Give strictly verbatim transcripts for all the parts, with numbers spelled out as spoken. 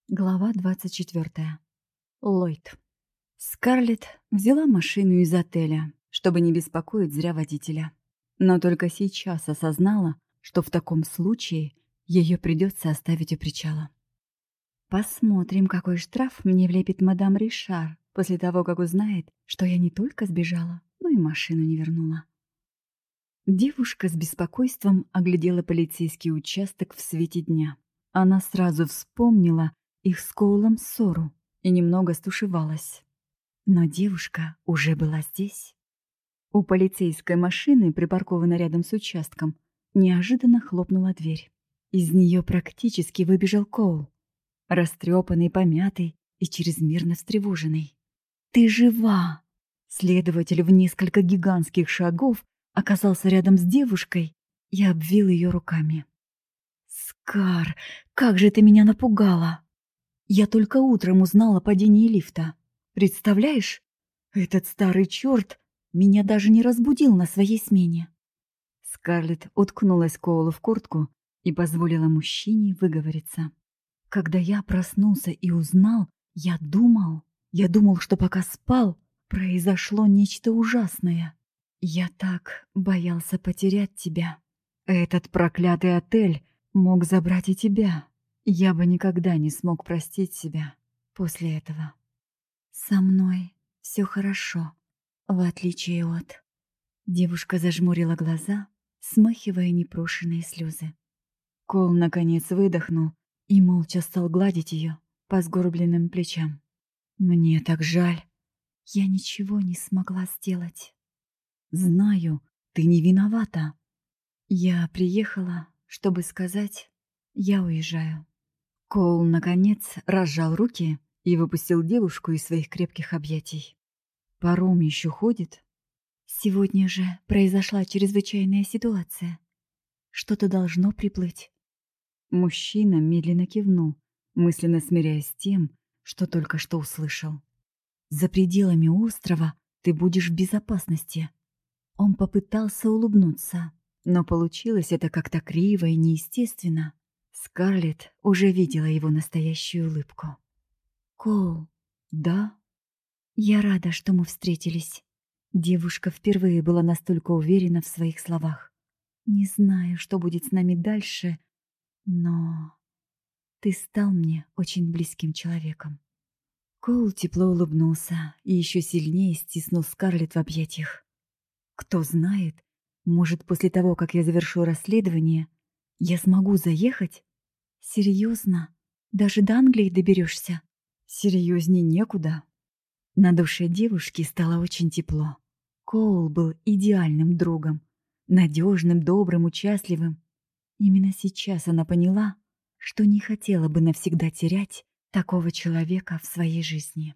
Глава двадцать четвёртая. Ллойд. Скарлетт взяла машину из отеля, чтобы не беспокоить зря водителя. Но только сейчас осознала, что в таком случае ее придется оставить у причала. Посмотрим, какой штраф мне влепит мадам Ришар после того, как узнает, что я не только сбежала, но и машину не вернула. Девушка с беспокойством оглядела полицейский участок в свете дня. Она сразу вспомнила их с Коулом ссору и немного стушевалась. Но девушка уже была здесь. У полицейской машины, припаркованной рядом с участком, неожиданно хлопнула дверь. Из нее практически выбежал Коул, растрепанный, помятый и чрезмерно встревоженный. «Ты жива!» Следователь в несколько гигантских шагов оказался рядом с девушкой и обвил ее руками. «Скар, как же ты меня напугала! Я только утром узнала о падении лифта. Представляешь, этот старый черт меня даже не разбудил на своей смене». Скарлетт уткнулась Коулу в куртку и позволила мужчине выговориться. «Когда я проснулся и узнал, я думал, я думал, что пока спал, произошло нечто ужасное. Я так боялся потерять тебя. Этот проклятый отель мог забрать и тебя. Я бы никогда не смог простить себя после этого. Со мной все хорошо, в отличие от...» Девушка зажмурила глаза, смахивая непрошенные слезы. Коул наконец выдохнул и молча стал гладить ее по сгорбленным плечам. «Мне так жаль. Я ничего не смогла сделать. Знаю, ты не виновата. Я приехала, чтобы сказать, я уезжаю». Коул, наконец, разжал руки и выпустил девушку из своих крепких объятий. «Паром еще ходит?» «Сегодня же произошла чрезвычайная ситуация. Что-то должно приплыть». Мужчина медленно кивнул, мысленно смиряясь с тем, что только что услышал. «За пределами острова ты будешь в безопасности». Он попытался улыбнуться, но получилось это как-то криво и неестественно. Скарлетт уже видела его настоящую улыбку. «Коул, да? Я рада, что мы встретились». Девушка впервые была настолько уверена в своих словах. «Не знаю, что будет с нами дальше, но ты стал мне очень близким человеком». Коул тепло улыбнулся и еще сильнее стиснул Скарлетт в объятиях. «Кто знает, может, после того, как я завершу расследование, я смогу заехать? Серьезно? Даже до Англии доберешься?» Серьезней некуда. На душе девушки стало очень тепло. Коул был идеальным другом, надежным, добрым, участливым. Именно сейчас она поняла, что не хотела бы навсегда терять такого человека в своей жизни.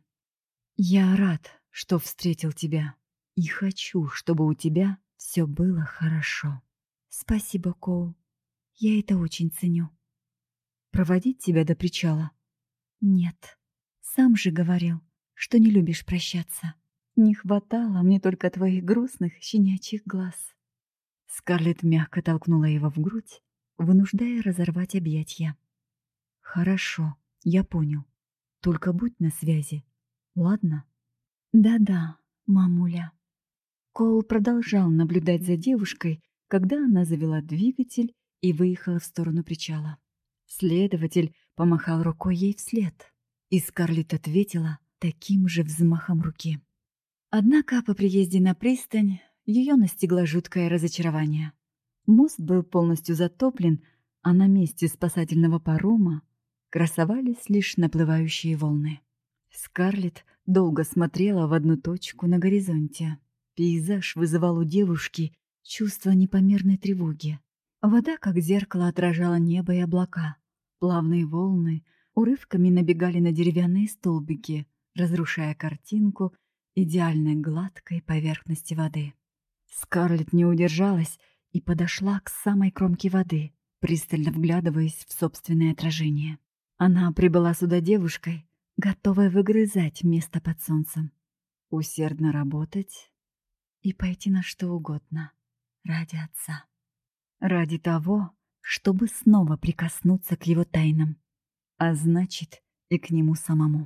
«Я рад, что встретил тебя, и хочу, чтобы у тебя все было хорошо». «Спасибо, Коул. Я это очень ценю». «Проводить тебя до причала?» «Нет. Сам же говорил, что не любишь прощаться. Не хватало мне только твоих грустных щенячьих глаз». Скарлетт мягко толкнула его в грудь, вынуждая разорвать объятья. «Хорошо, я понял. Только будь на связи, ладно?» «Да-да, мамуля». Коул продолжал наблюдать за девушкой, когда она завела двигатель и выехала в сторону причала. Следователь помахал рукой ей вслед, и Скарлетт ответила таким же взмахом руки. Однако по приезде на пристань ее настигло жуткое разочарование. Мост был полностью затоплен, а на месте спасательного парома красовались лишь наплывающие волны. Скарлетт долго смотрела в одну точку на горизонте. Пейзаж вызывал у девушки чувство непомерной тревоги. Вода, как зеркало, отражала небо и облака. Плавные волны урывками набегали на деревянные столбики, разрушая картинку идеальной гладкой поверхности воды. Скарлетт не удержалась и подошла к самой кромке воды, пристально вглядываясь в собственное отражение. Она прибыла сюда девушкой, готовая выгрызать место под солнцем, усердно работать и пойти на что угодно ради отца. Ради того, чтобы снова прикоснуться к его тайнам, а значит, и к нему самому.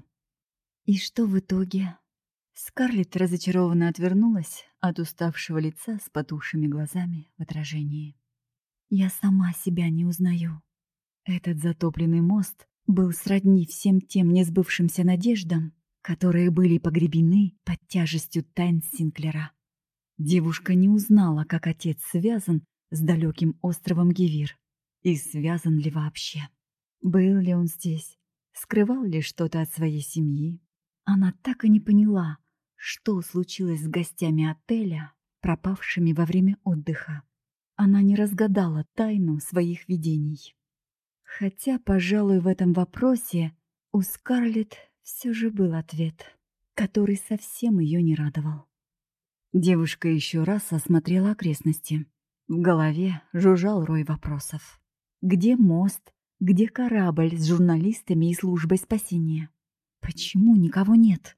И что в итоге? Скарлетт разочарованно отвернулась от уставшего лица с потухшими глазами в отражении. Я сама себя не узнаю. Этот затопленный мост был сродни всем тем несбывшимся надеждам, которые были погребены под тяжестью тайн Синклера. Девушка не узнала, как отец связан с далеким островом Гевир, и связан ли вообще. Был ли он здесь, скрывал ли что-то от своей семьи. Она так и не поняла, что случилось с гостями отеля, пропавшими во время отдыха. Она не разгадала тайну своих видений. Хотя, пожалуй, в этом вопросе у Скарлетт все же был ответ, который совсем ее не радовал. Девушка еще раз осмотрела окрестности. В голове жужжал рой вопросов. Где мост? Где корабль с журналистами и службой спасения? Почему никого нет?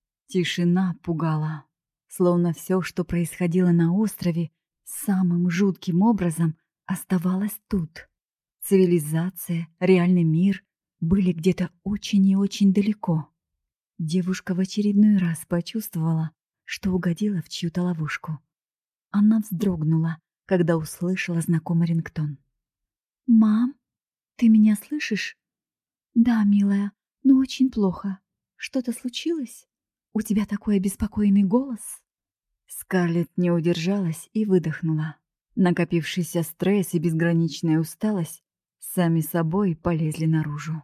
Тишина пугала. Словно все, что происходило на острове, самым жутким образом оставалось тут. Цивилизация, реальный мир были где-то очень и очень далеко. Девушка в очередной раз почувствовала, что угодила в чью-то ловушку. Она вздрогнула, когда услышала знакомый рингтон. «Мам, ты меня слышишь?» «Да, милая, но очень плохо. Что-то случилось? У тебя такой обеспокоенный голос?» Скарлетт не удержалась и выдохнула. Накопившийся стресс и безграничная усталость сами собой полезли наружу.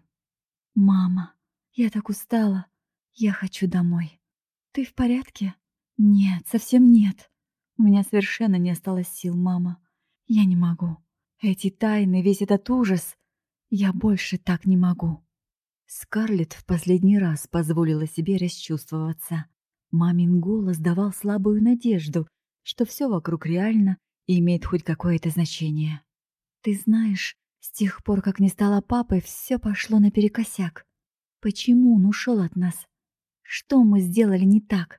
«Мама, я так устала. Я хочу домой. Ты в порядке?» «Нет, совсем нет. У меня совершенно не осталось сил, мама. Я не могу. Эти тайны, весь этот ужас. Я больше так не могу». Скарлетт в последний раз позволила себе расчувствоваться. Мамин голос давал слабую надежду, что все вокруг реально и имеет хоть какое-то значение. «Ты знаешь, с тех пор, как не стала папой, все пошло наперекосяк. Почему он ушел от нас? Что мы сделали не так?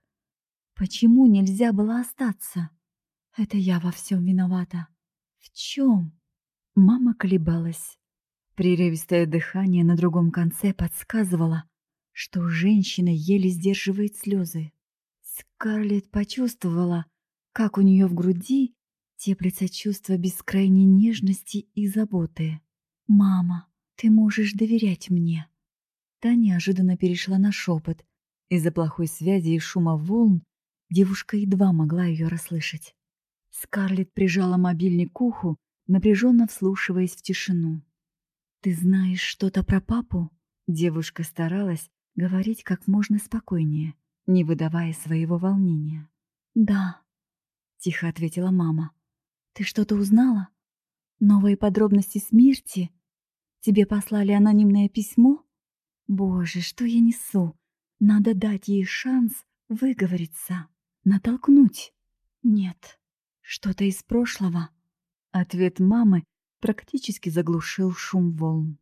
Почему нельзя было остаться? Это я во всем виновата. В чем?» Мама колебалась. Прерывистое дыхание на другом конце подсказывало, что женщина еле сдерживает слезы. Скарлетт почувствовала, как у нее в груди теплится чувство бескрайней нежности и заботы. «Мама, ты можешь доверять мне». Та неожиданно перешла на шепот. Из-за плохой связи и шума волн девушка едва могла ее расслышать. Скарлетт прижала мобильник к уху, напряженно вслушиваясь в тишину. «Ты знаешь что-то про папу?» Девушка старалась говорить как можно спокойнее, не выдавая своего волнения. «Да», — тихо ответила мама. «Ты что-то узнала? Новые подробности смерти? Тебе послали анонимное письмо? Боже, что я несу? Надо дать ей шанс выговориться, натолкнуть. Нет, что-то из прошлого». Ответ мамы практически заглушил шум волн.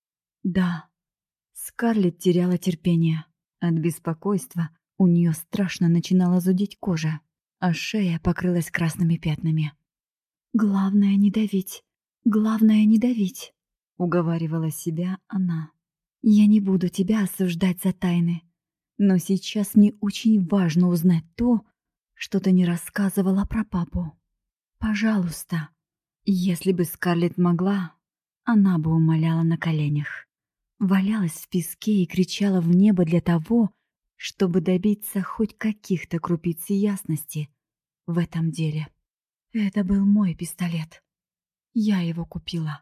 «Да». Скарлетт теряла терпение. От беспокойства у нее страшно начинала зудеть кожа, а шея покрылась красными пятнами. «Главное не давить, главное не давить», — уговаривала себя она. «Я не буду тебя осуждать за тайны, но сейчас мне очень важно узнать то, что ты не рассказывала про папу. Пожалуйста». Если бы Скарлетт могла, она бы умоляла на коленях. Валялась в песке и кричала в небо для того, чтобы добиться хоть каких-то крупиц ясности в этом деле. Это был мой пистолет. Я его купила.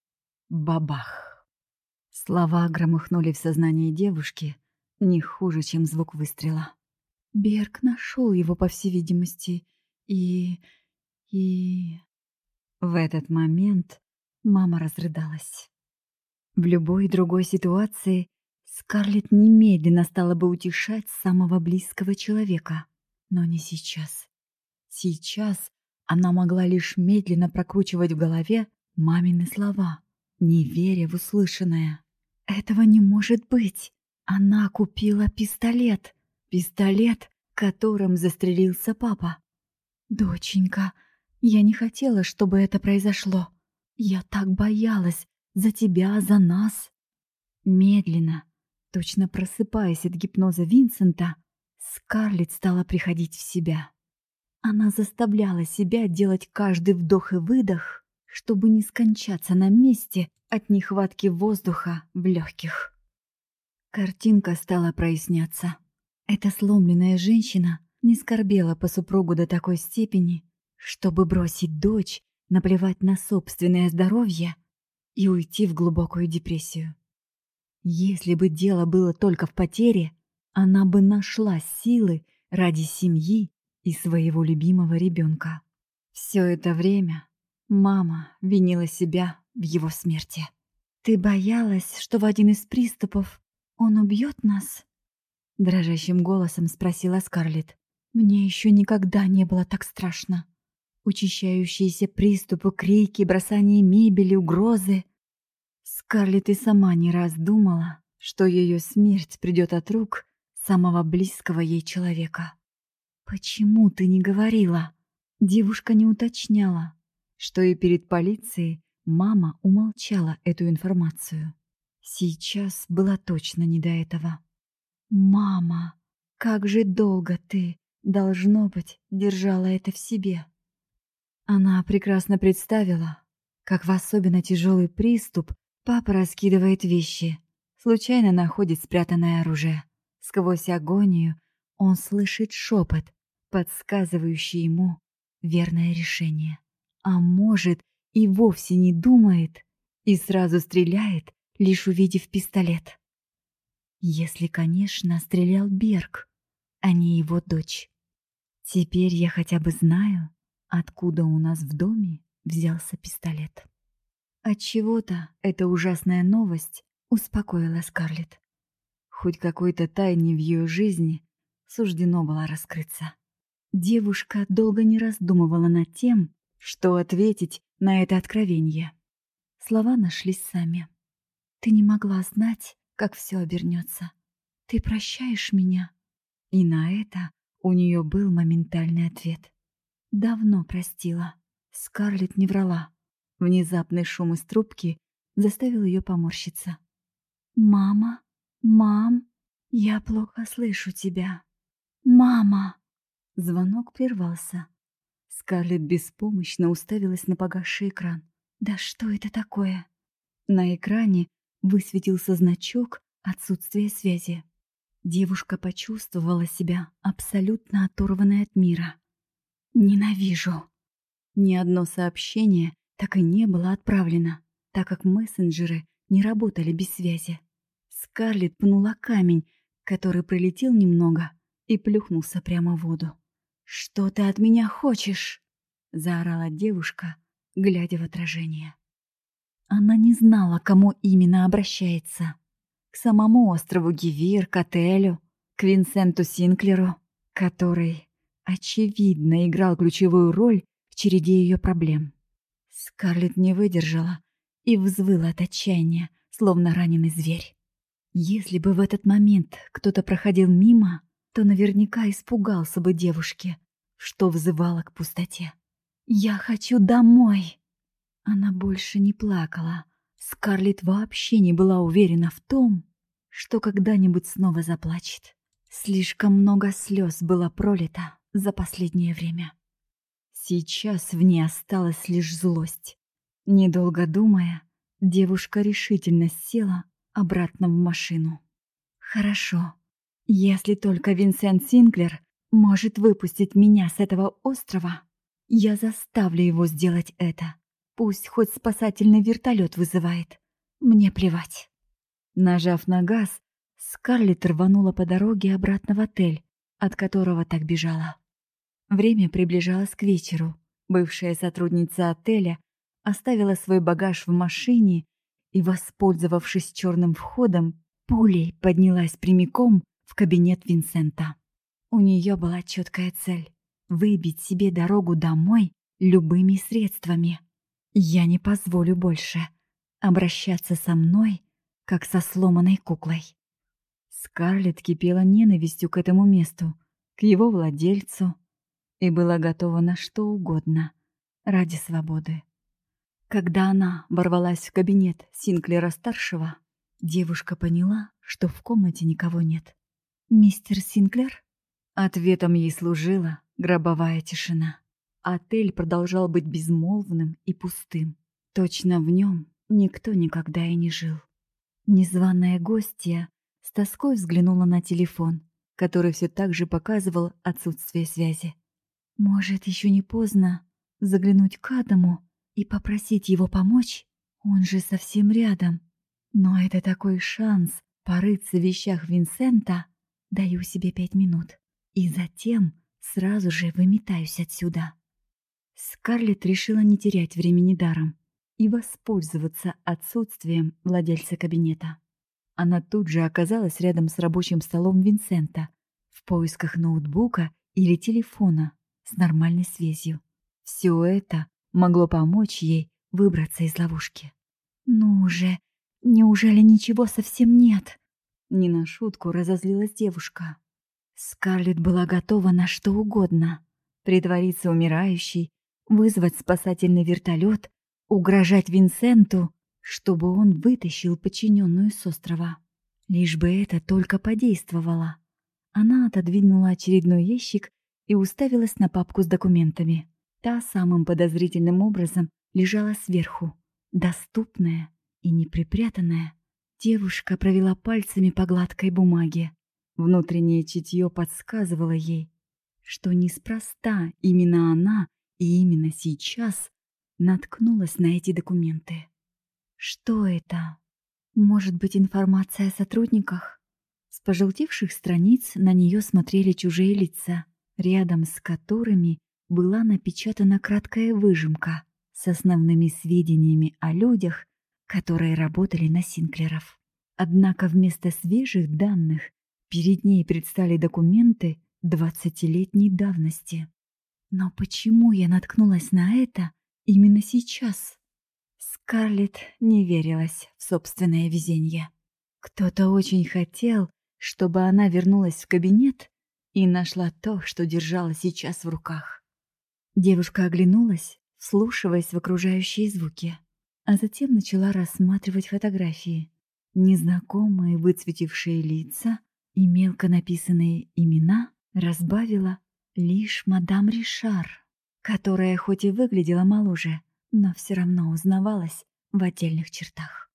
Бабах! Слова громыхнули в сознании девушки не хуже, чем звук выстрела. Берг нашел его, по всей видимости, и... и... В этот момент мама разрыдалась. В любой другой ситуации Скарлетт немедленно стала бы утешать самого близкого человека, но не сейчас. Сейчас она могла лишь медленно прокручивать в голове мамины слова, не веря в услышанное. Этого не может быть. Она купила пистолет. Пистолет, которым застрелился папа. «Доченька, я не хотела, чтобы это произошло. Я так боялась за тебя, за нас». Медленно, Точно просыпаясь от гипноза Винсента, Скарлетт стала приходить в себя. Она заставляла себя делать каждый вдох и выдох, чтобы не скончаться на месте от нехватки воздуха в легких. Картинка стала проясняться. Эта сломленная женщина не скорбела по супругу до такой степени, чтобы бросить дочь, наплевать на собственное здоровье и уйти в глубокую депрессию. Если бы дело было только в потере, она бы нашла силы ради семьи и своего любимого ребенка. Все это время мама винила себя в его смерти. «Ты боялась, что в один из приступов он убьет нас?» Дрожащим голосом спросила Скарлетт. «Мне еще никогда не было так страшно. Учащающиеся приступы, крики, бросание мебели, угрозы. Скарлетт и сама не раз думала, что ее смерть придет от рук самого близкого ей человека. «Почему ты не говорила?» Девушка не уточняла, что и перед полицией мама умолчала эту информацию. Сейчас было точно не до этого. «Мама, как же долго ты, должно быть, держала это в себе?» Она прекрасно представила, как в особенно тяжелый приступ папа раскидывает вещи, случайно находит спрятанное оружие. Сквозь агонию он слышит шепот, подсказывающий ему верное решение. А может, и вовсе не думает и сразу стреляет, лишь увидев пистолет. Если, конечно, стрелял Берг, а не его дочь. Теперь я хотя бы знаю, откуда у нас в доме взялся пистолет. Отчего-то эта ужасная новость успокоила Скарлетт. Хоть какой-то тайне в ее жизни суждено было раскрыться. Девушка долго не раздумывала над тем, что ответить на это откровение. Слова нашлись сами. «Ты не могла знать, как все обернется. Ты прощаешь меня?» И на это у нее был моментальный ответ. Давно простила. Скарлетт не врала. Внезапный шум из трубки заставил ее поморщиться. «Мама? Мам? Я плохо слышу тебя. Мама!» Звонок прервался. Скарлетт беспомощно уставилась на погасший экран. «Да что это такое?» На экране высветился значок отсутствия связи. Девушка почувствовала себя абсолютно оторванной от мира. «Ненавижу!» Ни одно сообщение так и не было отправлено, так как мессенджеры не работали без связи. Скарлетт пнула камень, который пролетел немного и плюхнулся прямо в воду. «Что ты от меня хочешь?» — заорала девушка, глядя в отражение. Она не знала, к кому именно обращается. К самому острову Гивир, к отелю, к Винсенту Синклеру, который, очевидно, играл ключевую роль в череде ее проблем. Скарлетт не выдержала и взвыла от отчаяния, словно раненый зверь. Если бы в этот момент кто-то проходил мимо, то наверняка испугался бы девушки, что взывала к пустоте. «Я хочу домой!» Она больше не плакала. Скарлетт вообще не была уверена в том, что когда-нибудь снова заплачет. Слишком много слез было пролито за последнее время. Сейчас в ней осталась лишь злость. Недолго думая, девушка решительно села обратно в машину. «Хорошо, если только Винсент Синклер может выпустить меня с этого острова, я заставлю его сделать это. Пусть хоть спасательный вертолет вызывает. Мне плевать». Нажав на газ, Скарлетт рванула по дороге обратно в отель, от которого так бежала. Время приближалось к вечеру. Бывшая сотрудница отеля оставила свой багаж в машине и, воспользовавшись черным входом, пулей поднялась прямиком в кабинет Винсента. У нее была четкая цель — выбить себе дорогу домой любыми средствами. «Я не позволю больше обращаться со мной, как со сломанной куклой». Скарлетт кипела ненавистью к этому месту, к его владельцу, и была готова на что угодно ради свободы. Когда она ворвалась в кабинет Синклера-старшего, девушка поняла, что в комнате никого нет. «Мистер Синклер?» Ответом ей служила гробовая тишина. Отель продолжал быть безмолвным и пустым. Точно в нем никто никогда и не жил. Незваная гостья с тоской взглянула на телефон, который все так же показывал отсутствие связи. Может, еще не поздно заглянуть к Адаму и попросить его помочь? Он же совсем рядом. Но это такой шанс порыться в вещах Винсента. Даю себе пять минут. И затем сразу же выметаюсь отсюда. Скарлетт решила не терять времени даром и воспользоваться отсутствием владельца кабинета. Она тут же оказалась рядом с рабочим столом Винсента в поисках ноутбука или телефона с нормальной связью. Все это могло помочь ей выбраться из ловушки. «Ну уже, неужели ничего совсем нет?» Не на шутку разозлилась девушка. Скарлетт была готова на что угодно. Притвориться умирающей, вызвать спасательный вертолет, угрожать Винсенту, чтобы он вытащил подчиненную с острова. Лишь бы это только подействовало. Она отодвинула очередной ящик и уставилась на папку с документами. Та самым подозрительным образом лежала сверху, доступная и неприпрятанная. Девушка провела пальцами по гладкой бумаге. Внутреннее чутье подсказывало ей, что неспроста именно она и именно сейчас наткнулась на эти документы. Что это? Может быть, информация о сотрудниках? С пожелтевших страниц на нее смотрели чужие лица, рядом с которыми была напечатана краткая выжимка с основными сведениями о людях, которые работали на Синклеров. Однако вместо свежих данных перед ней предстали документы двадцатилетней давности. Но почему я наткнулась на это именно сейчас? Скарлетт не верилась в собственное везение. Кто-то очень хотел, чтобы она вернулась в кабинет и нашла то, что держала сейчас в руках. Девушка оглянулась, вслушиваясь в окружающие звуки, а затем начала рассматривать фотографии. Незнакомые выцветившие лица и мелко написанные имена разбавила лишь мадам Ришар, которая хоть и выглядела моложе, но все равно узнавалась в отдельных чертах.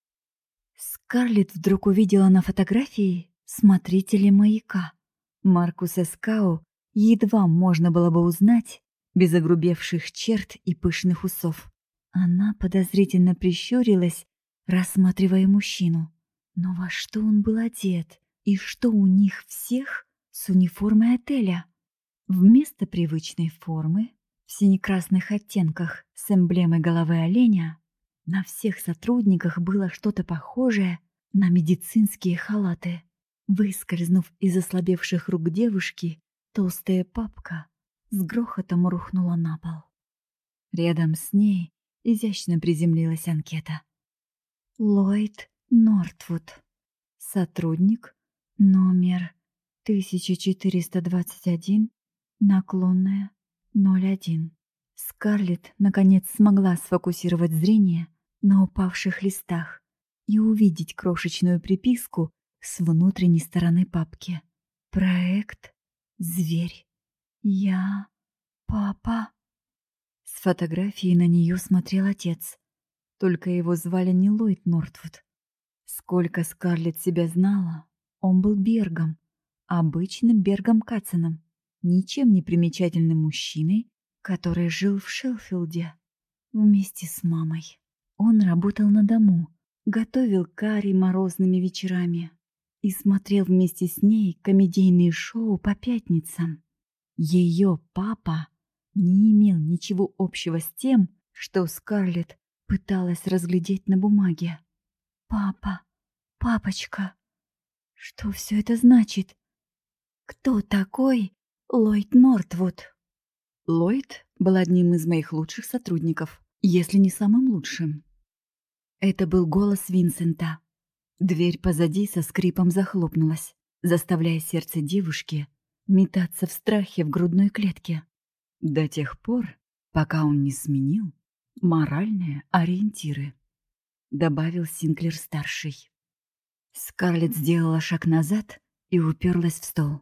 Скарлетт вдруг увидела на фотографии смотрителя маяка. Маркуса Скау едва можно было бы узнать без огрубевших черт и пышных усов. Она подозрительно прищурилась, рассматривая мужчину. Но во что он был одет? И что у них всех с униформой отеля? Вместо привычной формы, в сине-красных оттенках с эмблемой головы оленя, на всех сотрудниках было что-то похожее на медицинские халаты. Выскользнув из ослабевших рук девушки, толстая папка с грохотом рухнула на пол. Рядом с ней изящно приземлилась анкета. Ллойд Нортвуд. Сотрудник. Номер тысяча четыреста двадцать один. Наклонная. ноль один. Скарлетт наконец смогла сфокусировать зрение на упавших листах и увидеть крошечную приписку с внутренней стороны папки. Проект «Зверь». Я... Папа... С фотографии на нее смотрел отец. Только его звали не Ллойд Нортвуд. Сколько Скарлетт себя знала, он был Бергом, обычным Бергом Катсоном, ничем не примечательным мужчиной, который жил в Шелфилде вместе с мамой. Он работал на дому, готовил карри морозными вечерами и смотрел вместе с ней комедийные шоу по пятницам. Ее папа не имел ничего общего с тем, что Скарлетт пыталась разглядеть на бумаге. «Папа, папочка, что все это значит? Кто такой Ллойд Нортвуд?» Ллойд был одним из моих лучших сотрудников, если не самым лучшим. Это был голос Винсента. Дверь позади со скрипом захлопнулась, заставляя сердце девушки метаться в страхе в грудной клетке. До тех пор, пока он не сменил моральные ориентиры, добавил Синклер-старший. Скарлетт сделала шаг назад и уперлась в стол.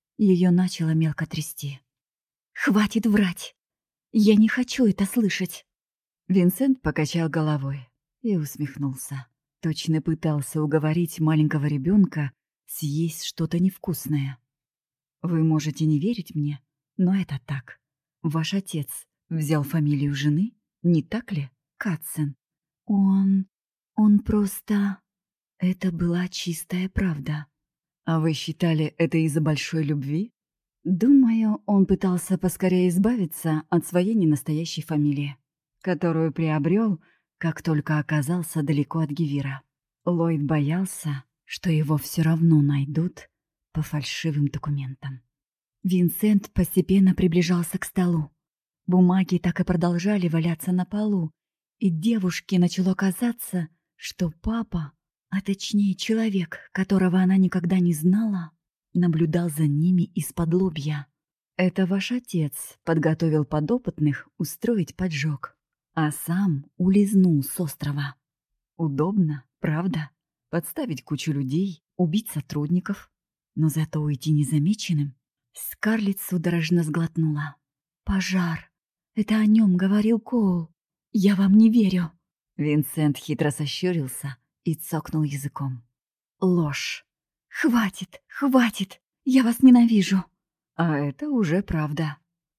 Ее начало мелко трясти. «Хватит врать! Я не хочу это слышать!» Винсент покачал головой и усмехнулся. Точно пытался уговорить маленького ребенка съесть что-то невкусное. «Вы можете не верить мне, но это так. Ваш отец взял фамилию жены, не так ли, Катсен? Он... он просто... Это была чистая правда. А вы считали это из-за большой любви? Думаю, он пытался поскорее избавиться от своей ненастоящей фамилии, которую приобрел, как только оказался далеко от Гивира. Ллойд боялся, что его все равно найдут по фальшивым документам. Винсент постепенно приближался к столу. Бумаги так и продолжали валяться на полу, и девушке начало казаться, что папа, а точнее человек, которого она никогда не знала, наблюдал за ними из-под лобья. Это ваш отец подготовил подопытных устроить поджог, а сам улизнул с острова. Удобно, правда? Подставить кучу людей, убить сотрудников, но зато уйти незамеченным. Скарлетт судорожно сглотнула. «Пожар! Это о нем говорил Коул. Я вам не верю!» Винсент хитро сощурился и цокнул языком. «Ложь! Хватит! Хватит! Я вас ненавижу!» А это уже правда.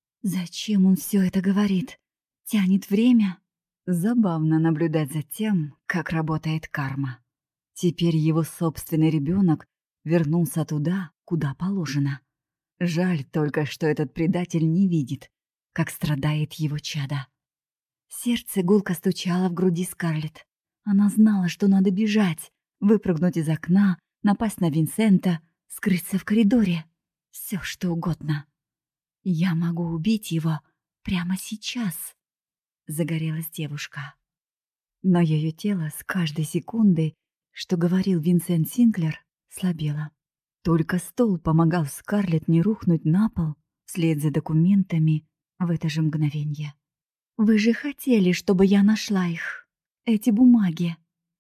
Зачем он все это говорит? Тянет время? Забавно наблюдать за тем, как работает карма. Теперь его собственный ребенок вернулся туда, куда положено. Жаль только, что этот предатель не видит, как страдает его чадо. Сердце гулко стучало в груди Скарлетт. Она знала, что надо бежать, выпрыгнуть из окна, напасть на Винсента, скрыться в коридоре. Все что угодно. «Я могу убить его прямо сейчас», — загорелась девушка. Но ее тело с каждой секундой, что говорил Винсент Синклер, слабело. Только стол помогал Скарлетт не рухнуть на пол вслед за документами в это же мгновенье. «Вы же хотели, чтобы я нашла их, эти бумаги?»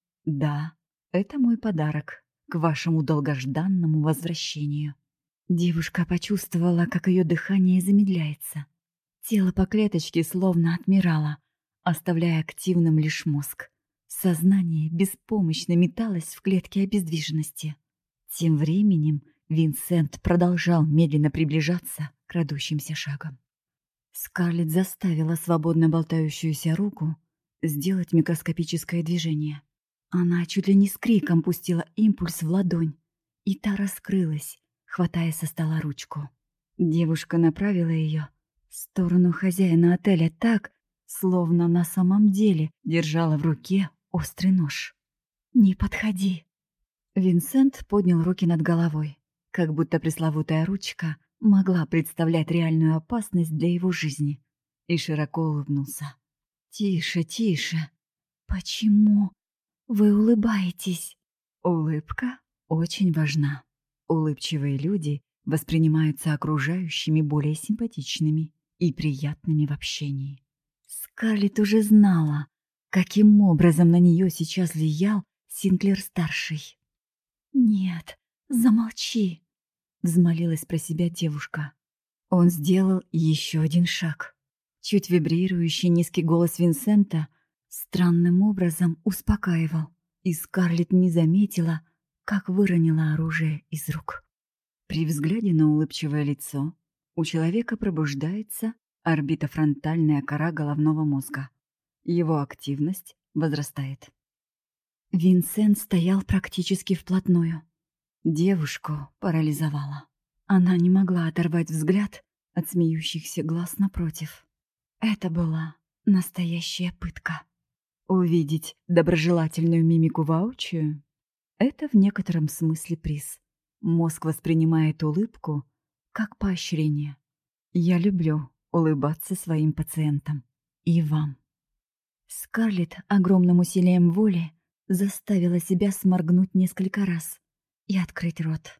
«Да, это мой подарок к вашему долгожданному возвращению». Девушка почувствовала, как ее дыхание замедляется. Тело по клеточке словно отмирало, оставляя активным лишь мозг. Сознание беспомощно металось в клетке обездвиженности. Тем временем Винсент продолжал медленно приближаться к крадущимся шагам. Скарлетт заставила свободно болтающуюся руку сделать микроскопическое движение. Она чуть ли не с криком пустила импульс в ладонь, и та раскрылась, хватая со стола ручку. Девушка направила ее в сторону хозяина отеля так, словно на самом деле держала в руке острый нож. «Не подходи!» Винсент поднял руки над головой, как будто пресловутая ручка могла представлять реальную опасность для его жизни, и широко улыбнулся. «Тише, тише! Почему вы улыбаетесь?» Улыбка очень важна. Улыбчивые люди воспринимаются окружающими более симпатичными и приятными в общении. Скарлетт уже знала, каким образом на нее сейчас влиял Синклер-старший. «Нет, замолчи», — взмолилась про себя девушка. Он сделал еще один шаг. Чуть вибрирующий низкий голос Винсента странным образом успокаивал, и Скарлетт не заметила, как выронила оружие из рук. При взгляде на улыбчивое лицо у человека пробуждается орбитофронтальная кора головного мозга. Его активность возрастает. Винсент стоял практически вплотную. Девушку парализовало. Она не могла оторвать взгляд от смеющихся глаз напротив. Это была настоящая пытка. Увидеть доброжелательную мимику воочию — это в некотором смысле приз. Мозг воспринимает улыбку как поощрение. Я люблю улыбаться своим пациентам. И вам. Скарлетт огромным усилием воли заставила себя сморгнуть несколько раз и открыть рот.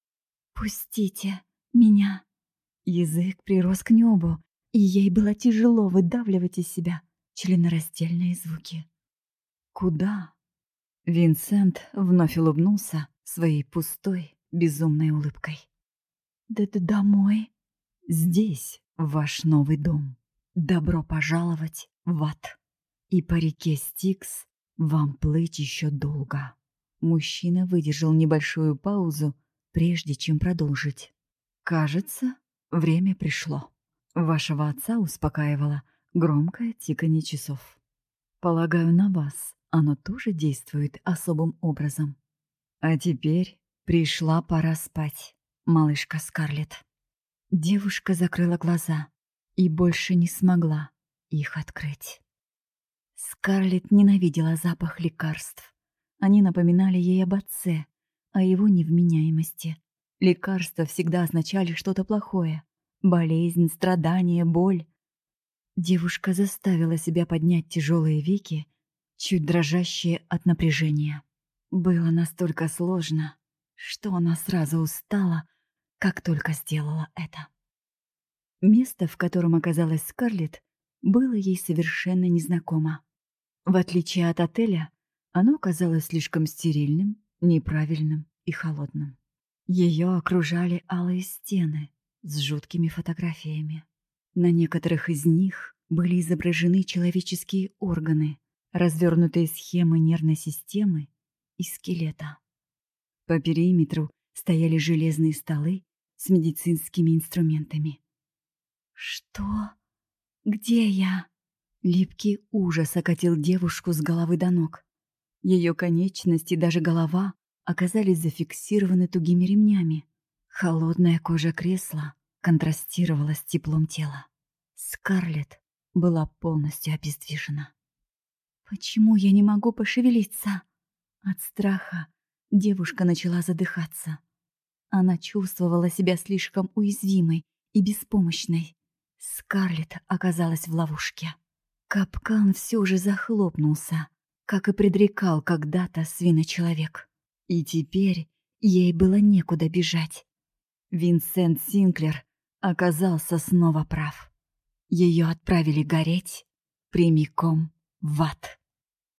«Пустите меня!» Язык прирос к небу, и ей было тяжело выдавливать из себя членораздельные звуки. «Куда?» Винсент вновь улыбнулся своей пустой, безумной улыбкой. «Да-да домой. Здесь ваш новый дом. Добро пожаловать в ад. И по реке Стикс вам плыть еще долго». Мужчина выдержал небольшую паузу, прежде чем продолжить. «Кажется, время пришло. Вашего отца успокаивало громкое тиканье часов. Полагаю, на вас оно тоже действует особым образом. А теперь пришла пора спать, малышка Скарлетт». Девушка закрыла глаза и больше не смогла их открыть. Скарлетт ненавидела запах лекарств. Они напоминали ей об отце, о его невменяемости. Лекарства всегда означали что-то плохое. Болезнь, страдание, боль. Девушка заставила себя поднять тяжелые веки, чуть дрожащие от напряжения. Было настолько сложно, что она сразу устала, как только сделала это. Место, в котором оказалась Скарлетт, было ей совершенно незнакомо. В отличие от отеля, оно казалось слишком стерильным, неправильным и холодным. Ее окружали алые стены с жуткими фотографиями. На некоторых из них были изображены человеческие органы, развернутые схемы нервной системы и скелета. По периметру стояли железные столы с медицинскими инструментами. «Что? Где я?» Липкий ужас окатил девушку с головы до ног. Ее конечности, даже голова, оказались зафиксированы тугими ремнями. Холодная кожа кресла контрастировала с теплом тела. Скарлетт была полностью обездвижена. «Почему я не могу пошевелиться?» От страха девушка начала задыхаться. Она чувствовала себя слишком уязвимой и беспомощной. Скарлетт оказалась в ловушке. Капкан все же захлопнулся, как и предрекал когда-то свиночеловек. И теперь ей было некуда бежать. Винсент Синклер оказался снова прав. Ее отправили гореть прямиком в ад.